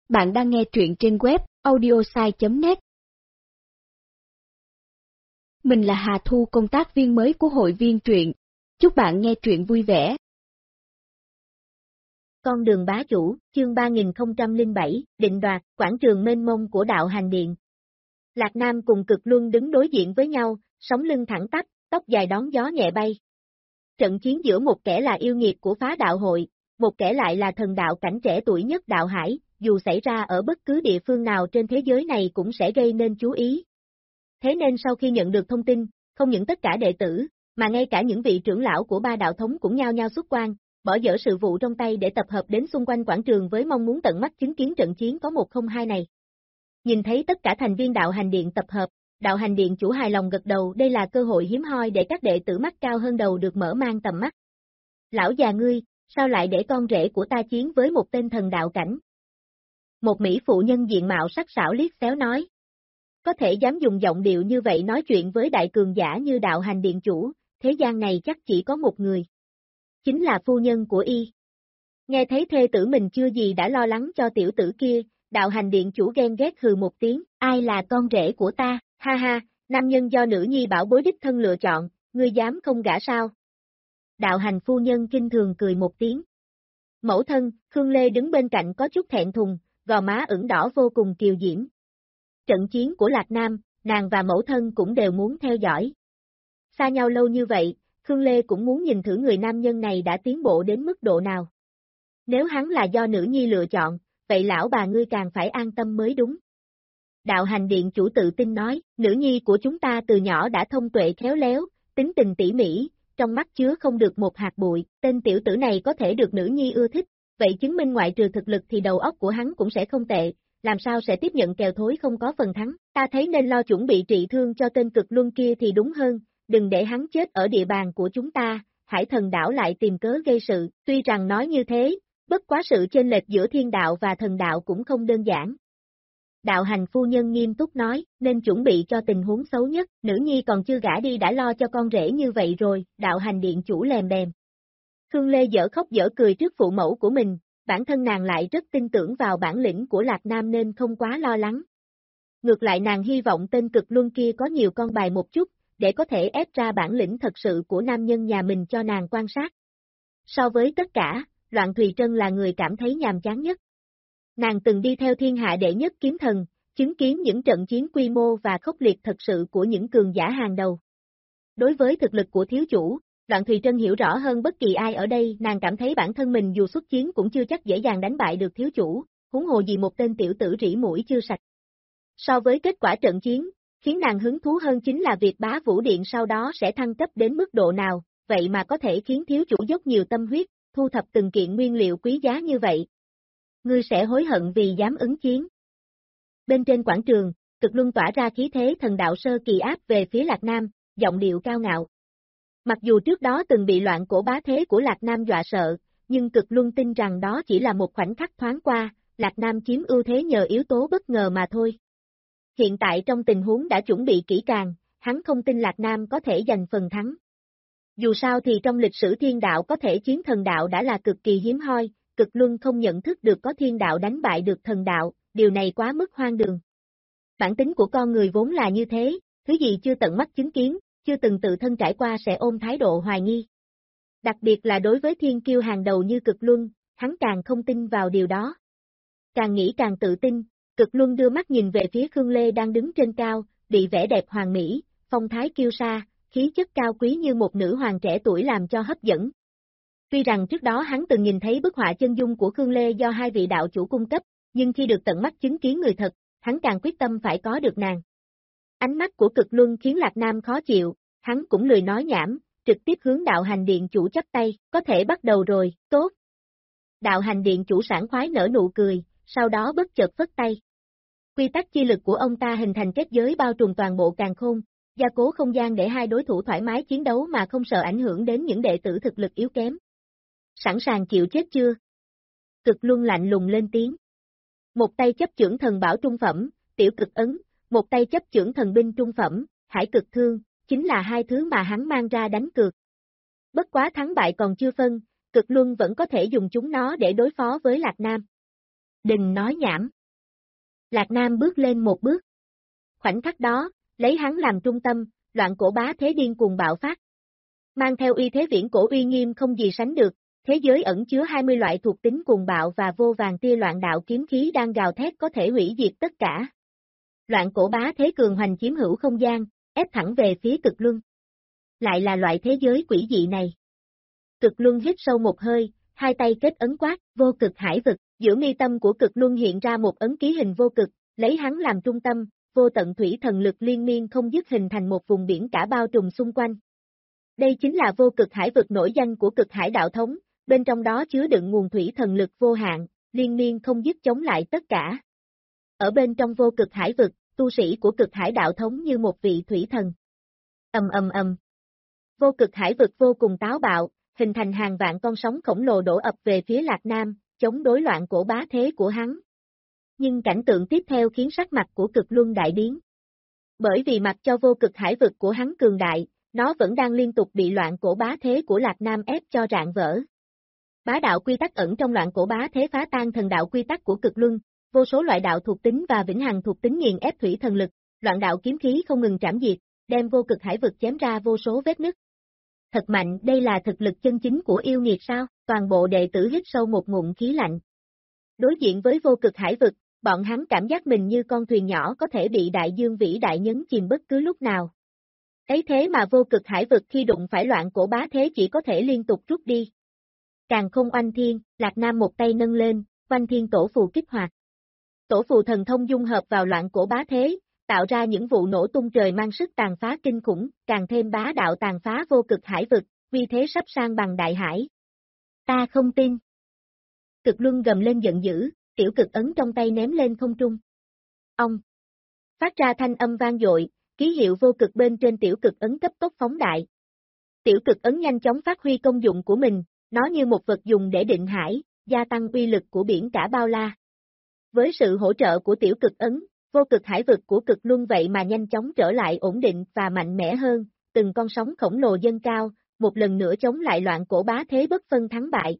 Bạn đang nghe truyện trên web audiosai.net. Mình là Hà Thu, công tác viên mới của hội viên truyện. Chúc bạn nghe truyện vui vẻ. Con đường bá chủ, chương 3007, định đoạt, quảng trường mênh mông của đạo hành điện. Lạc Nam cùng Cực Luân đứng đối diện với nhau, sống lưng thẳng tắp, tóc dài đón gió nhẹ bay. Trận chiến giữa một kẻ là yêu nghiệt của phá đạo hội, một kẻ lại là thần đạo cảnh trẻ tuổi nhất đạo hải, dù xảy ra ở bất cứ địa phương nào trên thế giới này cũng sẽ gây nên chú ý. Thế nên sau khi nhận được thông tin, không những tất cả đệ tử, mà ngay cả những vị trưởng lão của ba đạo thống cũng nhao nhao xuất quan, bỏ dở sự vụ trong tay để tập hợp đến xung quanh quảng trường với mong muốn tận mắt chứng kiến trận chiến có 1-0-2 này. Nhìn thấy tất cả thành viên đạo hành điện tập hợp, đạo hành điện chủ hài lòng gật đầu, đây là cơ hội hiếm hoi để các đệ tử mắt cao hơn đầu được mở mang tầm mắt. Lão già ngươi, sao lại để con rể của ta chiến với một tên thần đạo cảnh? Một mỹ phụ nhân diện mạo sắc sảo liếc xéo nói. Có thể dám dùng giọng điệu như vậy nói chuyện với đại cường giả như đạo hành điện chủ, thế gian này chắc chỉ có một người. Chính là phu nhân của y. Nghe thấy thê tử mình chưa gì đã lo lắng cho tiểu tử kia, đạo hành điện chủ ghen ghét hừ một tiếng, ai là con rể của ta, ha ha, nam nhân do nữ nhi bảo bối đích thân lựa chọn, ngươi dám không gả sao? Đạo hành phu nhân kinh thường cười một tiếng. Mẫu thân, Khương Lê đứng bên cạnh có chút thẹn thùng, gò má ửng đỏ vô cùng kiều diễm. Trận chiến của Lạc Nam, nàng và mẫu thân cũng đều muốn theo dõi. Xa nhau lâu như vậy, Khương Lê cũng muốn nhìn thử người nam nhân này đã tiến bộ đến mức độ nào. Nếu hắn là do nữ nhi lựa chọn, vậy lão bà ngươi càng phải an tâm mới đúng. Đạo hành điện chủ tự tin nói, nữ nhi của chúng ta từ nhỏ đã thông tuệ khéo léo, tính tình tỉ mỉ, trong mắt chứa không được một hạt bụi, tên tiểu tử này có thể được nữ nhi ưa thích, vậy chứng minh ngoại trừ thực lực thì đầu óc của hắn cũng sẽ không tệ, làm sao sẽ tiếp nhận kèo thối không có phần thắng, ta thấy nên lo chuẩn bị trị thương cho tên Cực Luân kia thì đúng hơn, đừng để hắn chết ở địa bàn của chúng ta, Hải Thần đảo lại tìm cớ gây sự, tuy rằng nói như thế, bất quá sự chênh lệch giữa thiên đạo và thần đạo cũng không đơn giản. Đạo hành phu nhân nghiêm túc nói, nên chuẩn bị cho tình huống xấu nhất, nữ nhi còn chưa gả đi đã lo cho con rể như vậy rồi, đạo hành điện chủ lèm bèm. Khương Lê dở khóc dở cười trước phụ mẫu của mình, bản thân nàng lại rất tin tưởng vào bản lĩnh của Lạc Nam nên không quá lo lắng. Ngược lại nàng hy vọng tên Cực Luân kia có nhiều con bài một chút, để có thể ép ra bản lĩnh thật sự của nam nhân nhà mình cho nàng quan sát. So với tất cả, Loạn Thùy Trân là người cảm thấy nhàm chán nhất. Nàng từng đi theo thiên hạ đệ nhất kiếm thần, chứng kiến những trận chiến quy mô và khốc liệt thật sự của những cường giả hàng đầu. Đối với thực lực của thiếu chủ, Loạn Thùy Trân hiểu rõ hơn bất kỳ ai ở đây, nàng cảm thấy bản thân mình dù xuất chiến cũng chưa chắc dễ dàng đánh bại được thiếu chủ, huống hồ gì một tên tiểu tử rỉ mũi chưa sạch. So với kết quả trận chiến, khiến nàng hứng thú hơn chính là việc Bá Vũ Điện sau đó sẽ thăng cấp đến mức độ nào, vậy mà có thể khiến thiếu chủ dốc nhiều tâm huyết, thu thập từng kiện nguyên liệu quý giá như vậy. Ngươi sẽ hối hận vì dám ứng chiến. Bên trên quảng trường, Cực Luân tỏa ra khí thế thần đạo sơ kỳ áp về phía Lạc Nam, giọng điệu cao ngạo. Mặc dù trước đó từng bị loạn cổ bá thế của Lạc Nam dọa sợ, nhưng Cực Luân tin rằng đó chỉ là một khoảnh khắc thoáng qua, Lạc Nam chiếm ưu thế nhờ yếu tố bất ngờ mà thôi. Hiện tại trong tình huống đã chuẩn bị kỹ càng, hắn không tin Lạc Nam có thể giành phần thắng. Dù sao thì trong lịch sử thiên đạo có thể chiến thần đạo đã là cực kỳ hiếm hoi, Cực Luân không nhận thức được có thiên đạo đánh bại được thần đạo, điều này quá mức hoang đường. Bản tính của con người vốn là như thế, thứ gì chưa tận mắt chứng kiến, chưa từng tự thân trải qua sẽ ôm thái độ hoài nghi. Đặc biệt là đối với thiên kiêu hàng đầu như Cực Luân, hắn càng không tin vào điều đó. Càng nghĩ càng tự tin, Cực Luân đưa mắt nhìn về phía Khương Lê đang đứng trên cao, bị vẻ đẹp hoàn mỹ, phong thái kiêu sa, khí chất cao quý như một nữ hoàng trẻ tuổi làm cho hấp dẫn. Tuy rằng trước đó hắn từng nhìn thấy bức họa chân dung của Khương Lê do hai vị đạo chủ cung cấp, nhưng khi được tận mắt chứng kiến người thật, hắn càng quyết tâm phải có được nàng. Ánh mắt của Cực Luân khiến Lạc Nam khó chịu, hắn cũng lười nói nhảm, trực tiếp hướng đạo hành điện chủ chắp tay, có thể bắt đầu rồi, tốt. Đạo hành điện chủ sảng khoái nở nụ cười, sau đó bất chợt phất tay. Quy tắc chi lực của ông ta hình thành kết giới bao trùm toàn bộ càn khôn, gia cố không gian để hai đối thủ thoải mái chiến đấu mà không sợ ảnh hưởng đến những đệ tử thực lực yếu kém. Sẵn sàng chịu chết chưa? Cực Luân lạnh lùng lên tiếng. Một tay chấp chưởng thần bảo trung phẩm, tiểu cực ấn, một tay chấp chưởng thần binh trung phẩm, hải cực thương, chính là hai thứ mà hắn mang ra đánh cược. Bất quá thắng bại còn chưa phân, Cực Luân vẫn có thể dùng chúng nó để đối phó với Lạc Nam. Đừng nói nhảm, Lạc Nam bước lên một bước. Khoảnh khắc đó, lấy hắn làm trung tâm, loạn cổ bá thế điên cuồng bạo phát. Mang theo uy thế viễn cổ uy nghiêm không gì sánh được, thế giới ẩn chứa 20 loại thuộc tính cuồng bạo và vô vàn tia loạn đạo kiếm khí đang gào thét có thể hủy diệt tất cả. Loạn cổ bá thế cường hoành chiếm hữu không gian, ép thẳng về phía cực luân. Lại là loại thế giới quỷ dị này. Cực luân hít sâu một hơi, hai tay kết ấn quát, vô cực hải vực, giữa mi tâm của cực luân hiện ra một ấn ký hình vô cực, lấy hắn làm trung tâm, vô tận thủy thần lực liên miên không dứt hình thành một vùng biển cả bao trùm xung quanh. Đây chính là vô cực hải vực nổi danh của cực hải đạo thống, bên trong đó chứa đựng nguồn thủy thần lực vô hạn, liên miên không dứt chống lại tất cả. Ở bên trong vô cực hải vực, tu sĩ của cực hải đạo thống như một vị thủy thần. Ầm. Vô cực hải vực vô cùng táo bạo, hình thành hàng vạn con sóng khổng lồ đổ ập về phía Lạc Nam, chống đối loạn cổ bá thế của hắn. Nhưng cảnh tượng tiếp theo khiến sắc mặt của cực luân đại biến. Bởi vì mặc cho vô cực hải vực của hắn cường đại, nó vẫn đang liên tục bị loạn cổ bá thế của Lạc Nam ép cho rạn vỡ. Bá đạo quy tắc ẩn trong loạn cổ bá thế phá tan thần đạo quy tắc của cực luân, vô số loại đạo thuộc tính và vĩnh hằng thuộc tính nghiền ép thủy thần lực, loạn đạo kiếm khí không ngừng trảm diệt, đem vô cực hải vực chém ra vô số vết nứt. Thật mạnh, đây là thực lực chân chính của yêu nghiệt sao? Toàn bộ đệ tử hít sâu một ngụm khí lạnh. Đối diện với vô cực hải vực, bọn hắn cảm giác mình như con thuyền nhỏ có thể bị đại dương vĩ đại nhấn chìm bất cứ lúc nào. Ấy thế mà vô cực hải vực khi đụng phải loạn cổ bá thế chỉ có thể liên tục rút đi. Càng không oanh thiên, Lạc Nam một tay nâng lên, oanh thiên tổ phù kích hoạt. Tổ phù thần thông dung hợp vào loạn cổ bá thế, tạo ra những vụ nổ tung trời mang sức tàn phá kinh khủng, càng thêm bá đạo tàn phá vô cực hải vực, vì thế sắp sang bằng đại hải. Ta không tin. Cực luân gầm lên giận dữ, tiểu cực ấn trong tay ném lên không trung. Ông. Phát ra thanh âm vang dội, ký hiệu vô cực bên trên tiểu cực ấn cấp tốc phóng đại. Tiểu cực ấn nhanh chóng phát huy công dụng của mình, nó như một vật dùng để định hải, gia tăng uy lực của biển cả bao la. Với sự hỗ trợ của tiểu cực ấn, vô cực hải vực của cực luân vậy mà nhanh chóng trở lại ổn định và mạnh mẽ hơn, từng con sóng khổng lồ dâng cao, một lần nữa chống lại loạn cổ bá thế bất phân thắng bại.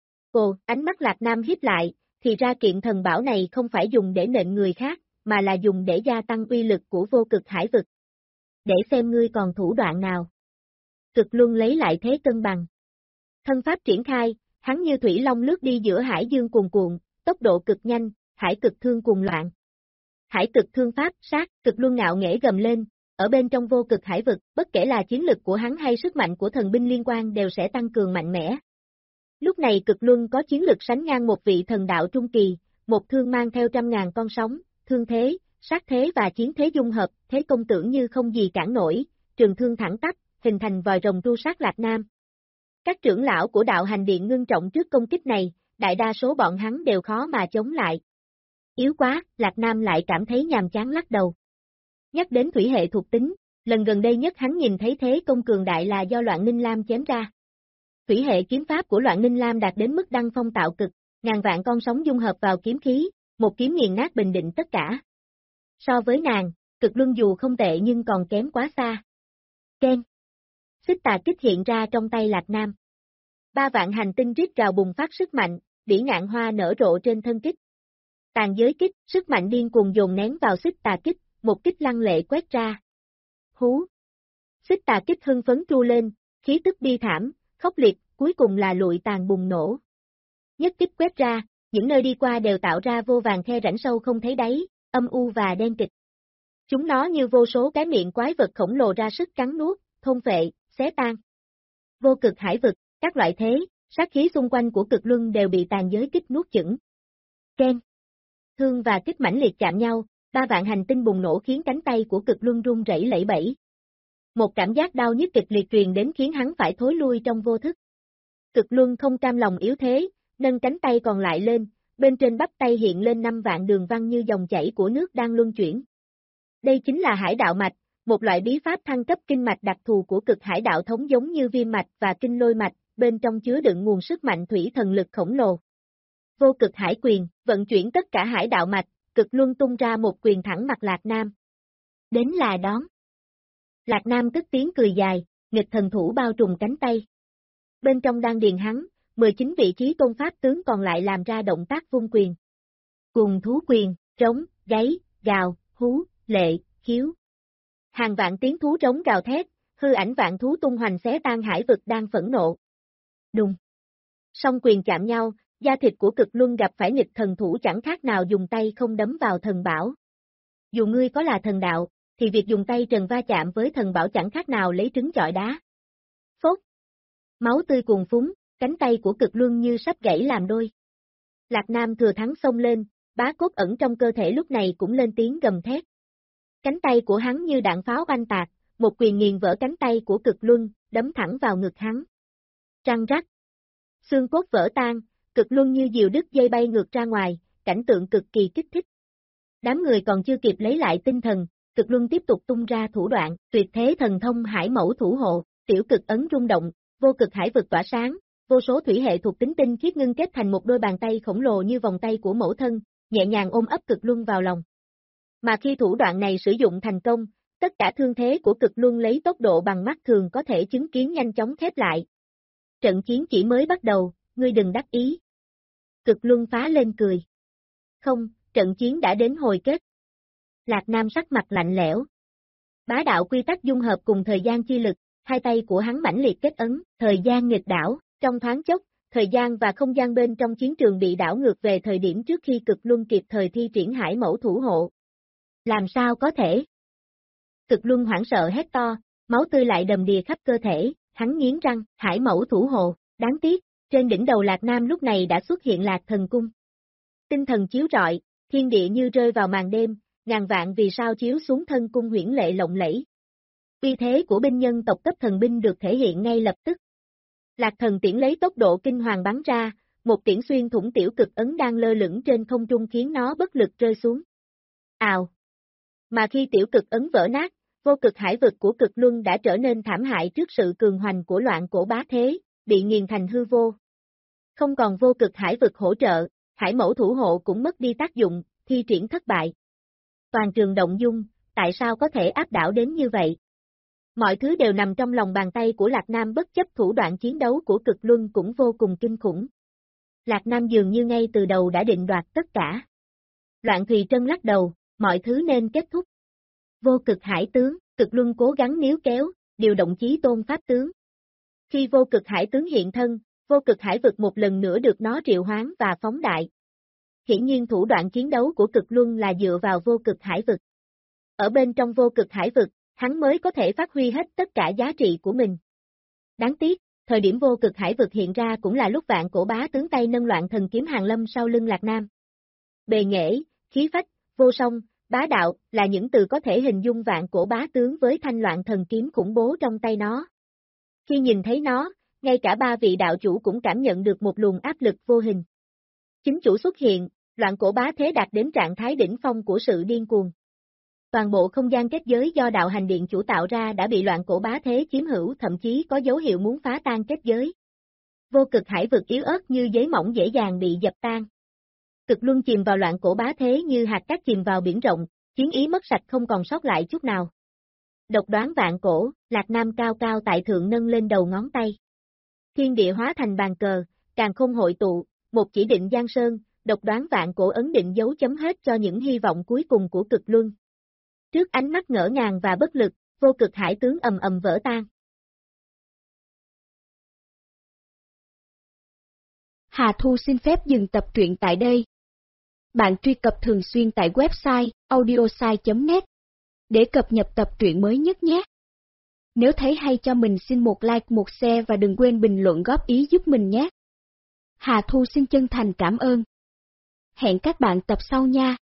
Ồ, ánh mắt Lạc Nam híp lại, thì ra kiện thần bảo này không phải dùng để nện người khác, mà là dùng để gia tăng uy lực của vô cực hải vực. Để xem ngươi còn thủ đoạn nào. Cực luân lấy lại thế cân bằng. Thân pháp triển khai, hắn như thủy long lướt đi giữa hải dương cuồn cuộn, tốc độ cực nhanh, hải cực thương cuồng loạn. Hải cực thương pháp, sát, cực luân ngạo nghễ gầm lên, ở bên trong vô cực hải vực, bất kể là chiến lực của hắn hay sức mạnh của thần binh liên quan đều sẽ tăng cường mạnh mẽ. Lúc này cực luân có chiến lực sánh ngang một vị thần đạo trung kỳ, một thương mang theo 100.000 con sóng, thương thế, sát thế và chiến thế dung hợp, thế công tưởng như không gì cản nổi, trường thương thẳng tắp, hình thành vòi rồng tru sát Lạc Nam. Các trưởng lão của đạo hành điện ngưng trọng trước công kích này, đại đa số bọn hắn đều khó mà chống lại. Yếu quá, Lạc Nam lại cảm thấy nhàm chán lắc đầu. Nhắc đến thủy hệ thuộc tính, lần gần đây nhất hắn nhìn thấy thế công cường đại là do Loạn Ninh Lam chém ra. Thủy hệ kiếm pháp của Loạn Ninh Lam đạt đến mức đăng phong tạo cực, ngàn vạn con sóng dung hợp vào kiếm khí, một kiếm nghiền nát bình định tất cả. So với nàng, cực luân dù không tệ nhưng còn kém quá xa. Ken. Xích tà kích hiện ra trong tay Lạc Nam. 3 vạn hành tinh rít gào bùng phát sức mạnh, bỉ ngạn hoa nở rộ trên thân kích. Tàn giới kích, sức mạnh điên cuồng dồn nén vào xích tà kích, một kích lăng lệ quét ra. Hú. Xích tà kích hưng phấn tru lên, khí tức bi thảm, khốc liệt, cuối cùng là lụi tàn bùng nổ. Nhất kích quét ra, những nơi đi qua đều tạo ra vô vàn khe rãnh sâu không thấy đáy, âm u và đen kịch. Chúng nó như vô số cái miệng quái vật khổng lồ ra sức cắn nuốt, thôn phệ, xé tan. Vô cực hải vực, các loại thế, sát khí xung quanh của cực luân đều bị tàn giới kích nuốt chửng. Ken. Thương và kích mãnh liệt chạm nhau, 3 vạn hành tinh bùng nổ khiến cánh tay của cực luân run rẩy lẩy bẩy. Một cảm giác đau nhức kịch liệt truyền đến khiến hắn phải thối lui trong vô thức. Cực luân không cam lòng yếu thế, nâng cánh tay còn lại lên, bên trên bắp tay hiện lên 5 vạn đường văn như dòng chảy của nước đang luân chuyển. Đây chính là hải đạo mạch, một loại bí pháp thăng cấp kinh mạch đặc thù của cực hải đạo thống giống như viêm mạch và kinh lôi mạch, bên trong chứa đựng nguồn sức mạnh thủy thần lực khổng lồ. Vô cực hải quyền, vận chuyển tất cả hải đạo mạch, cực luân tung ra một quyền thẳng mặt Lạc Nam. Đến là đón. Lạc Nam cất tiếng cười dài, nghịch thần thủ bao trùm cánh tay. Bên trong đan điền hắn, 19 vị trí tôn pháp tướng còn lại làm ra động tác vung quyền. Cùng thú quyền, trống, gáy, gào, hú, lệ, khiếu. Hàng vạn tiếng thú trống gào thét, hư ảnh vạn thú tung hoành xé tan hải vực đang phẫn nộ. Đùng. Song quyền chạm nhau, da thịt của Cực Luân gặp phải nghịch thần thủ chẳng khác nào dùng tay không đấm vào thần bảo. Dù ngươi có là thần đạo, thì việc dùng tay trần va chạm với thần bảo chẳng khác nào lấy trứng chọi đá. Phốt. Máu tươi cuồn phúng, cánh tay của Cực Luân như sắp gãy làm đôi. Lạc Nam thừa thắng xông lên, bá cốt ẩn trong cơ thể lúc này cũng lên tiếng gầm thét. Cánh tay của hắn như đạn pháo oanh tạc, một quyền nghiền vỡ cánh tay của Cực Luân, đấm thẳng vào ngực hắn. Răng rắc. Xương cốt vỡ tan, Cực Luân như diều đứt dây bay ngược ra ngoài, cảnh tượng cực kỳ kích thích. Đám người còn chưa kịp lấy lại tinh thần, Cực Luân tiếp tục tung ra thủ đoạn, tuyệt thế thần thông hải mẫu thủ hộ, tiểu cực ấn rung động, vô cực hải vực tỏa sáng, vô số thủy hệ thuộc tính tinh khiết ngưng kết thành một đôi bàn tay khổng lồ như vòng tay của mẫu thân, nhẹ nhàng ôm ấp Cực Luân vào lòng. Mà khi thủ đoạn này sử dụng thành công, tất cả thương thế của Cực Luân lấy tốc độ bằng mắt thường có thể chứng kiến nhanh chóng khép lại. Trận chiến chỉ mới bắt đầu, ngươi đừng đắc ý. Cực Luân phá lên cười. Không, trận chiến đã đến hồi kết. Lạc Nam sắc mặt lạnh lẽo. Bá đạo quy tắc dung hợp cùng thời gian chi lực, hai tay của hắn mãnh liệt kết ấn, thời gian nghịch đảo, trong thoáng chốc, thời gian và không gian bên trong chiến trường bị đảo ngược về thời điểm trước khi Cực Luân kịp thời thi triển hải mẫu thủ hộ. Làm sao có thể? Cực Luân hoảng sợ hét to, máu tươi lại đầm đìa khắp cơ thể, hắn nghiến răng, hải mẫu thủ hộ, đáng tiếc, trên đỉnh đầu Lạc Nam lúc này đã xuất hiện Lạc Thần Cung. Tinh thần chiếu rọi, thiên địa như rơi vào màn đêm, ngàn vạn vì sao chiếu xuống thân cung huyễn lệ lộng lẫy. Uy thế của binh nhân tộc cấp thần binh được thể hiện ngay lập tức. Lạc Thần tiễn lấy tốc độ kinh hoàng bắn ra, một tiễn xuyên thủng tiểu cực ấn đang lơ lửng trên không trung khiến nó bất lực rơi xuống. Ào! Mà khi tiểu cực ấn vỡ nát, vô cực hải vực của Cực Luân đã trở nên thảm hại trước sự cường hoành của loạn cổ bá thế, bị nghiền thành hư vô. Không còn vô cực hải vực hỗ trợ, hải mẫu thủ hộ cũng mất đi tác dụng, thi triển thất bại. Toàn trường động dung, tại sao có thể áp đảo đến như vậy? Mọi thứ đều nằm trong lòng bàn tay của Lạc Nam bất chấp thủ đoạn chiến đấu của Cực Luân cũng vô cùng kinh khủng. Lạc Nam dường như ngay từ đầu đã định đoạt tất cả. Loạn Thùy Trân lắc đầu, mọi thứ nên kết thúc. Vô cực hải tướng, Cực Luân cố gắng níu kéo, điều động chí tôn pháp tướng. Khi vô cực hải tướng hiện thân, vô cực hải vực một lần nữa được nó triệu hoán và phóng đại. Hiển nhiên thủ đoạn chiến đấu của Cực Luân là dựa vào vô cực hải vực. Ở bên trong vô cực hải vực, hắn mới có thể phát huy hết tất cả giá trị của mình. Đáng tiếc, thời điểm vô cực hải vực hiện ra cũng là lúc vạn cổ bá tướng tay nâng loạn thần kiếm hàng lâm sau lưng Lạc Nam. Bề nghệ, khí phách, vô song, bá đạo là những từ có thể hình dung vạn cổ bá tướng với thanh loạn thần kiếm khủng bố trong tay nó. Khi nhìn thấy nó, ngay cả ba vị đạo chủ cũng cảm nhận được một luồng áp lực vô hình. Chính chủ xuất hiện, loạn cổ bá thế đạt đến trạng thái đỉnh phong của sự điên cuồng. Toàn bộ không gian kết giới do đạo hành điện chủ tạo ra đã bị loạn cổ bá thế chiếm hữu, thậm chí có dấu hiệu muốn phá tan kết giới. Vô cực hải vực yếu ớt như giấy mỏng dễ dàng bị dập tan. Cực Luân chìm vào loạn cổ bá thế như hạt cát chìm vào biển rộng, chiến ý mất sạch không còn sót lại chút nào. Độc đoán vạn cổ, Lạc Nam cao cao tại thượng nâng lên đầu ngón tay. Thiên địa hóa thành bàn cờ, càn khôn hội tụ, một chỉ định giang sơn, độc đoán vạn cổ ấn định dấu chấm hết cho những hy vọng cuối cùng của Cực Luân. Trước ánh mắt ngỡ ngàng và bất lực, vô cực hải tướng ầm ầm vỡ tan. Hà Thu xin phép dừng tập truyện tại đây. Bạn truy cập thường xuyên tại website audiosai.net để cập nhật tập truyện mới nhất nhé. Nếu thấy hay cho mình xin một like, một share và đừng quên bình luận góp ý giúp mình nhé. Hà Thu xin chân thành cảm ơn. Hẹn các bạn tập sau nha.